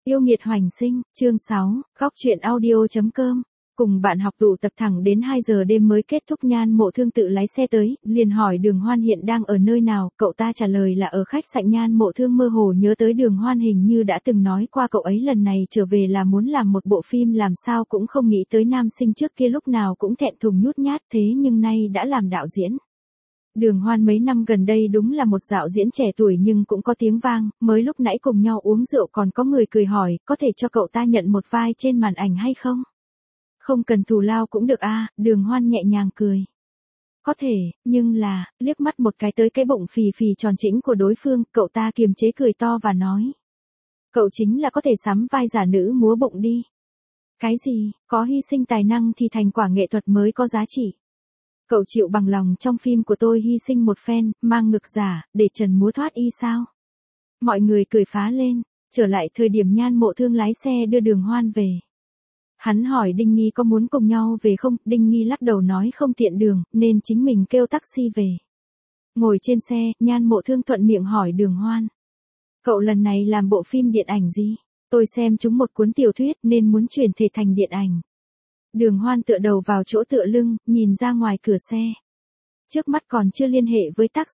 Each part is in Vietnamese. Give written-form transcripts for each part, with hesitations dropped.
Yêu nghiệt hoành sinh, chương 6, góc truyện audio.com. Cùng bạn học tụ tập thẳng đến 2 giờ đêm mới kết thúc. Nhan Mộ Thương tự lái xe tới, liền hỏi Đường Hoan hiện đang ở nơi nào, cậu ta trả lời là ở khách sạn. Nhan Mộ Thương mơ hồ nhớ tới Đường Hoan hình như đã từng nói qua cậu ấy lần này trở về là muốn làm một bộ phim, làm sao cũng không nghĩ tới nam sinh trước kia lúc nào cũng thẹn thùng nhút nhát thế nhưng nay đã làm đạo diễn. Đường Hoan mấy năm gần đây đúng là một đạo diễn trẻ tuổi nhưng cũng có tiếng vang, mới lúc nãy cùng nhau uống rượu còn có người cười hỏi, có thể cho cậu ta nhận một vai trên màn ảnh hay không? Không cần thù lao cũng được a, Đường Hoan nhẹ nhàng cười. Có thể, nhưng là, liếc mắt một cái tới cái bụng phì phì tròn trĩnh của đối phương, cậu ta kiềm chế cười to và nói. Cậu chính là có thể sắm vai giả nữ múa bụng đi. Cái gì, có hy sinh tài năng thì thành quả nghệ thuật mới có giá trị. Cậu chịu bằng lòng trong phim của tôi hy sinh một phen, mang ngực giả, để trần múa thoát y sao? Mọi người cười phá lên, trở lại thời điểm Nhan Mộ Thương lái xe đưa Đường Hoan về. Hắn hỏi Đinh Nghi có muốn cùng nhau về không, Đinh Nghi lắc đầu nói không tiện đường, nên chính mình kêu taxi về. Ngồi trên xe, Nhan Mộ Thương thuận miệng hỏi Đường Hoan. Cậu lần này làm bộ phim điện ảnh gì? Tôi xem chúng một cuốn tiểu thuyết nên muốn chuyển thể thành điện ảnh. Đường Hoan tựa đầu vào chỗ tựa lưng, nhìn ra ngoài cửa xe. Trước mắt còn chưa liên hệ với tác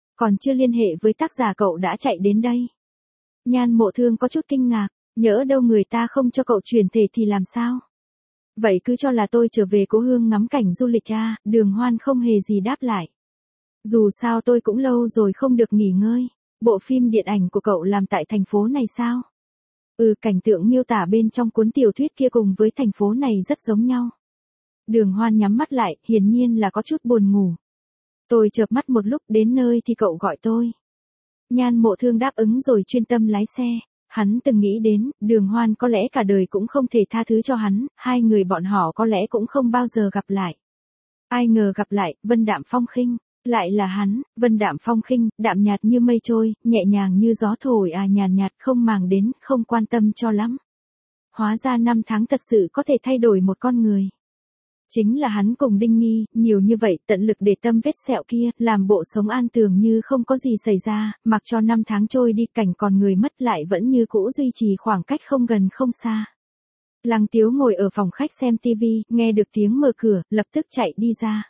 giả, cậu đã chạy đến đây. Nhan Mộ Thương có chút kinh ngạc, nhỡ đâu người ta không cho cậu chuyển thể thì làm sao? Vậy cứ cho là tôi trở về cố hương ngắm cảnh du lịch à, Đường Hoan không hề gì đáp lại. Dù sao tôi cũng lâu rồi không được nghỉ ngơi, bộ phim điện ảnh của cậu làm tại thành phố này sao? Cảnh tượng miêu tả bên trong cuốn tiểu thuyết kia cùng với thành phố này rất giống nhau. Đường Hoan nhắm mắt lại, hiển nhiên là có chút buồn ngủ. Tôi chợp mắt một lúc, đến nơi thì cậu gọi tôi. Nhan Mộ Thương đáp ứng rồi chuyên tâm lái xe. Hắn từng nghĩ đến, Đường Hoan có lẽ cả đời cũng không thể tha thứ cho hắn, hai người bọn họ có lẽ cũng không bao giờ gặp lại. Ai ngờ gặp lại, vân đạm phong khinh. Lại là hắn, vân đạm phong khinh, đạm nhạt như mây trôi, nhẹ nhàng như gió thổi nhàn nhạt không màng đến, không quan tâm cho lắm. Hóa ra 5 tháng thật sự có thể thay đổi một con người. Chính là hắn cùng Đinh Nghi, nhiều như vậy, tận lực để tâm vết sẹo kia, làm bộ sống an tường như không có gì xảy ra, mặc cho 5 tháng trôi đi, cảnh còn người mất lại vẫn như cũ duy trì khoảng cách không gần không xa. Lăng Tiếu ngồi ở phòng khách xem tivi, nghe được tiếng mở cửa, lập tức chạy đi ra.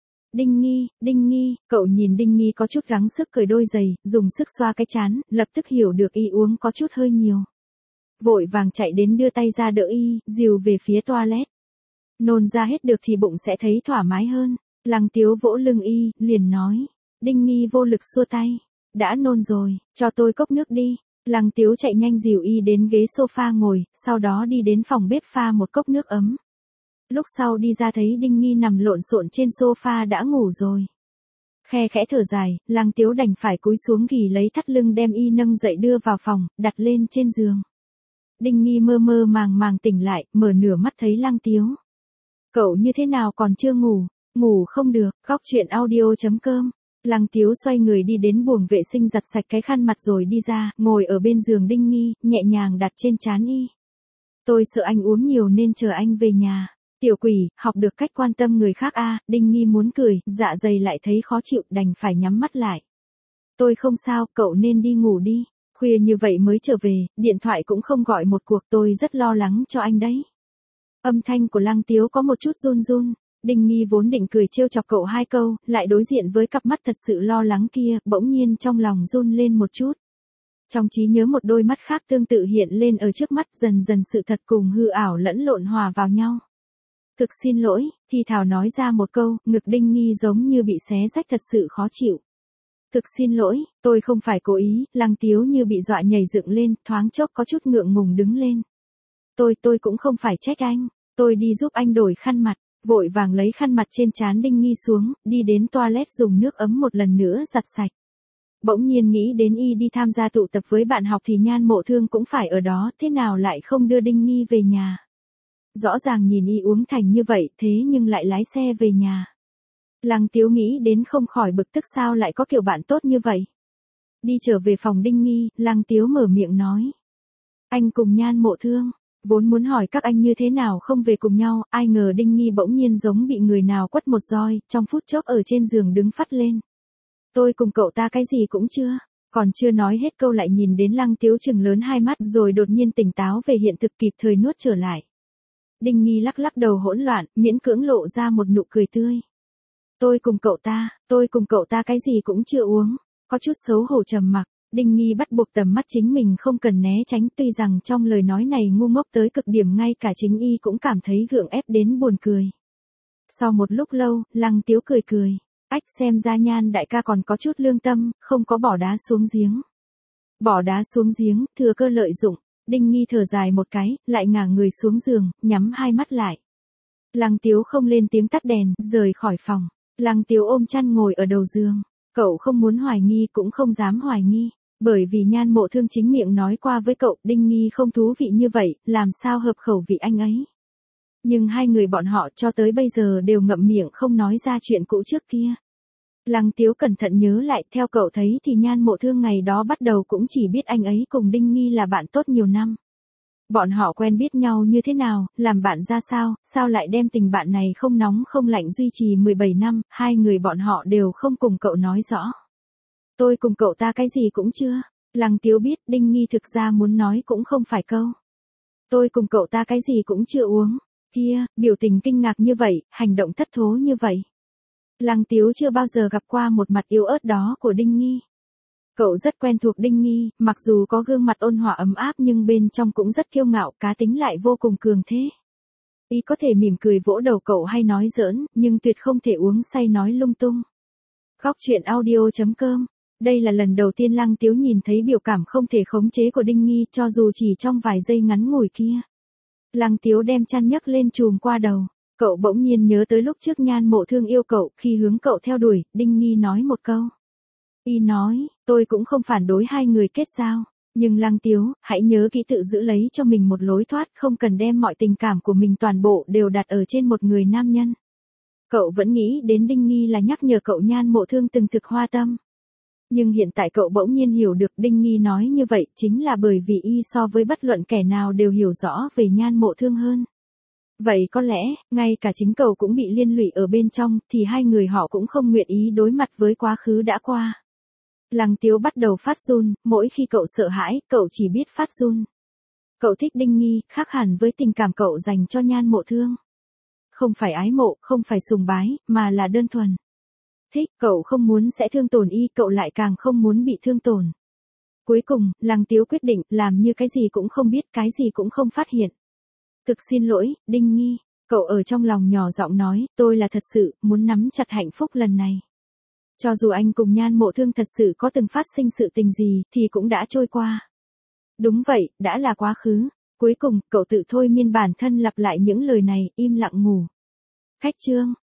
Đinh Nghi, cậu nhìn Đinh Nghi có chút gắng sức cởi đôi giày, dùng sức xoa cái trán, lập tức hiểu được y uống có chút hơi nhiều. Vội vàng chạy đến đưa tay ra đỡ y, dìu về phía toilet. Nôn ra hết được thì bụng sẽ thấy thoải mái hơn. Lăng Tiếu vỗ lưng y, liền nói. Đinh Nghi vô lực xua tay. Đã nôn rồi, cho tôi cốc nước đi. Lăng Tiếu chạy nhanh dìu y đến ghế sofa ngồi, sau đó đi đến phòng bếp pha một cốc nước ấm. Lúc sau đi ra thấy Đinh Nghi nằm lộn xộn trên sofa đã ngủ rồi. Khe khẽ thở dài, Lăng Tiếu đành phải cúi xuống ghì lấy thắt lưng đem y nâng dậy đưa vào phòng, đặt lên trên giường. Đinh Nghi mơ mơ màng màng tỉnh lại, mở nửa mắt thấy Lăng Tiếu. Cậu như thế nào còn chưa ngủ? Ngủ không được, góc truyện audio.com. Lăng Tiếu xoay người đi đến buồng vệ sinh giặt sạch cái khăn mặt rồi đi ra, ngồi ở bên giường Đinh Nghi, nhẹ nhàng đặt trên trán y. Tôi sợ anh uống nhiều nên chờ anh về nhà. Tiểu quỷ, học được cách quan tâm người khác a, Đinh Nghi muốn cười, dạ dày lại thấy khó chịu, đành phải nhắm mắt lại. Tôi không sao, cậu nên đi ngủ đi. Khuya như vậy mới trở về, điện thoại cũng không gọi một cuộc, tôi rất lo lắng cho anh đấy. Âm thanh của Lăng Tiếu có một chút run run. Đinh Nghi vốn định cười trêu chọc cậu 2 câu, lại đối diện với cặp mắt thật sự lo lắng kia, bỗng nhiên trong lòng run lên một chút. Trong trí nhớ một đôi mắt khác tương tự hiện lên ở trước mắt, dần dần sự thật cùng hư ảo lẫn lộn hòa vào nhau. Thực xin lỗi, thì thảo nói ra một câu, ngực Đinh Nghi giống như bị xé rách thật sự khó chịu. Thực xin lỗi, tôi không phải cố ý, Lăng Tiếu như bị dọa nhảy dựng lên, thoáng chốc có chút ngượng ngùng đứng lên. Tôi cũng không phải trách anh, tôi đi giúp anh đổi khăn mặt, vội vàng lấy khăn mặt trên trán Đinh Nghi xuống, đi đến toilet dùng nước ấm một lần nữa giặt sạch. Bỗng nhiên nghĩ đến y đi tham gia tụ tập với bạn học thì Nhan Mộ Thương cũng phải ở đó, thế nào lại không đưa Đinh Nghi về nhà. Rõ ràng nhìn y uống thành như vậy thế nhưng lại lái xe về nhà. Lăng Tiếu nghĩ đến không khỏi bực tức sao lại có kiểu bạn tốt như vậy. Đi trở về phòng Đinh Nghi, Lăng Tiếu mở miệng nói. Anh cùng Nhan Mộ Thương, vốn muốn hỏi các anh như thế nào không về cùng nhau, ai ngờ Đinh Nghi bỗng nhiên giống bị người nào quất một roi, trong phút chốc ở trên giường đứng phắt lên. Tôi cùng cậu ta cái gì cũng chưa. Còn chưa nói hết câu lại nhìn đến Lăng Tiếu trừng lớn hai mắt rồi đột nhiên tỉnh táo về hiện thực kịp thời nuốt trở lại. Đinh Nghi lắc lắc đầu hỗn loạn, miễn cưỡng lộ ra một nụ cười tươi. Tôi cùng cậu ta cái gì cũng chưa uống, có chút xấu hổ trầm mặc. Đinh Nghi bắt buộc tầm mắt chính mình không cần né tránh, tuy rằng trong lời nói này ngu ngốc tới cực điểm ngay cả chính y cũng cảm thấy gượng ép đến buồn cười. Sau một lúc lâu, Lăng Tiếu cười cười. Ách, xem ra Nhan đại ca còn có chút lương tâm, không có bỏ đá xuống giếng. Bỏ đá xuống giếng, thừa cơ lợi dụng. Đinh Nghi thở dài một cái, lại ngả người xuống giường, nhắm hai mắt lại. Lăng Tiếu không lên tiếng tắt đèn, rời khỏi phòng. Lăng Tiếu ôm chăn ngồi ở đầu giường. Cậu không muốn hoài nghi cũng không dám hoài nghi. Bởi vì Nhan Mộ Thương chính miệng nói qua với cậu, Đinh Nghi không thú vị như vậy, làm sao hợp khẩu vị anh ấy. Nhưng hai người bọn họ cho tới bây giờ đều ngậm miệng không nói ra chuyện cũ trước kia. Lăng Tiếu cẩn thận nhớ lại, theo cậu thấy thì Nhan Mộ Thương ngày đó bắt đầu cũng chỉ biết anh ấy cùng Đinh Nghi là bạn tốt nhiều năm. Bọn họ quen biết nhau như thế nào, làm bạn ra sao lại đem tình bạn này không nóng không lạnh duy trì 17 năm, hai người bọn họ đều không cùng cậu nói rõ. Tôi cùng cậu ta cái gì cũng chưa. Lăng Tiếu biết Đinh Nghi thực ra muốn nói cũng không phải câu. Tôi cùng cậu ta cái gì cũng chưa uống. Kia, biểu tình kinh ngạc như vậy, hành động thất thố như vậy. Lăng Tiếu chưa bao giờ gặp qua một mặt yếu ớt đó của Đinh Nghi. Cậu rất quen thuộc Đinh Nghi, mặc dù có gương mặt ôn hòa ấm áp nhưng bên trong cũng rất kiêu ngạo, cá tính lại vô cùng cường thế. Y có thể mỉm cười vỗ đầu cậu hay nói giỡn, nhưng tuyệt không thể uống say nói lung tung. Góc truyện audio.com. Đây là lần đầu tiên Lăng Tiếu nhìn thấy biểu cảm không thể khống chế của Đinh Nghi, cho dù chỉ trong vài giây ngắn ngủi kia. Lăng Tiếu đem chăn nhấc lên trùm qua đầu. Cậu bỗng nhiên nhớ tới lúc trước Nhan Mộ Thương yêu cậu, khi hướng cậu theo đuổi, Đinh Nghi nói một câu. Y nói, tôi cũng không phản đối hai người kết giao. Nhưng Lăng Tiếu, hãy nhớ kỹ tự giữ lấy cho mình một lối thoát, không cần đem mọi tình cảm của mình toàn bộ đều đặt ở trên một người nam nhân. Cậu vẫn nghĩ đến Đinh Nghi là nhắc nhở cậu Nhan Mộ Thương từng thực hoa tâm. Nhưng hiện tại cậu bỗng nhiên hiểu được Đinh Nghi nói như vậy chính là bởi vì y so với bất luận kẻ nào đều hiểu rõ về Nhan Mộ Thương hơn. Vậy có lẽ, ngay cả chính cậu cũng bị liên lụy ở bên trong, thì hai người họ cũng không nguyện ý đối mặt với quá khứ đã qua. Lăng Tiếu bắt đầu phát run, mỗi khi cậu sợ hãi, cậu chỉ biết phát run. Cậu thích Đinh Nghi, khác hẳn với tình cảm cậu dành cho Nhan Mộ Thương. Không phải ái mộ, không phải sùng bái, mà là đơn thuần. Thích, cậu không muốn sẽ thương tổn y, cậu lại càng không muốn bị thương tổn. Cuối cùng, Lăng Tiếu quyết định, làm như cái gì cũng không biết, cái gì cũng không phát hiện. Thực xin lỗi, Đinh Nghi, cậu ở trong lòng nhỏ giọng nói, tôi là thật sự, muốn nắm chặt hạnh phúc lần này. Cho dù anh cùng Nhan Mộ Thương thật sự có từng phát sinh sự tình gì, thì cũng đã trôi qua. Đúng vậy, đã là quá khứ. Cuối cùng, cậu tự thôi miên bản thân lặp lại những lời này, im lặng ngủ. Khách chương.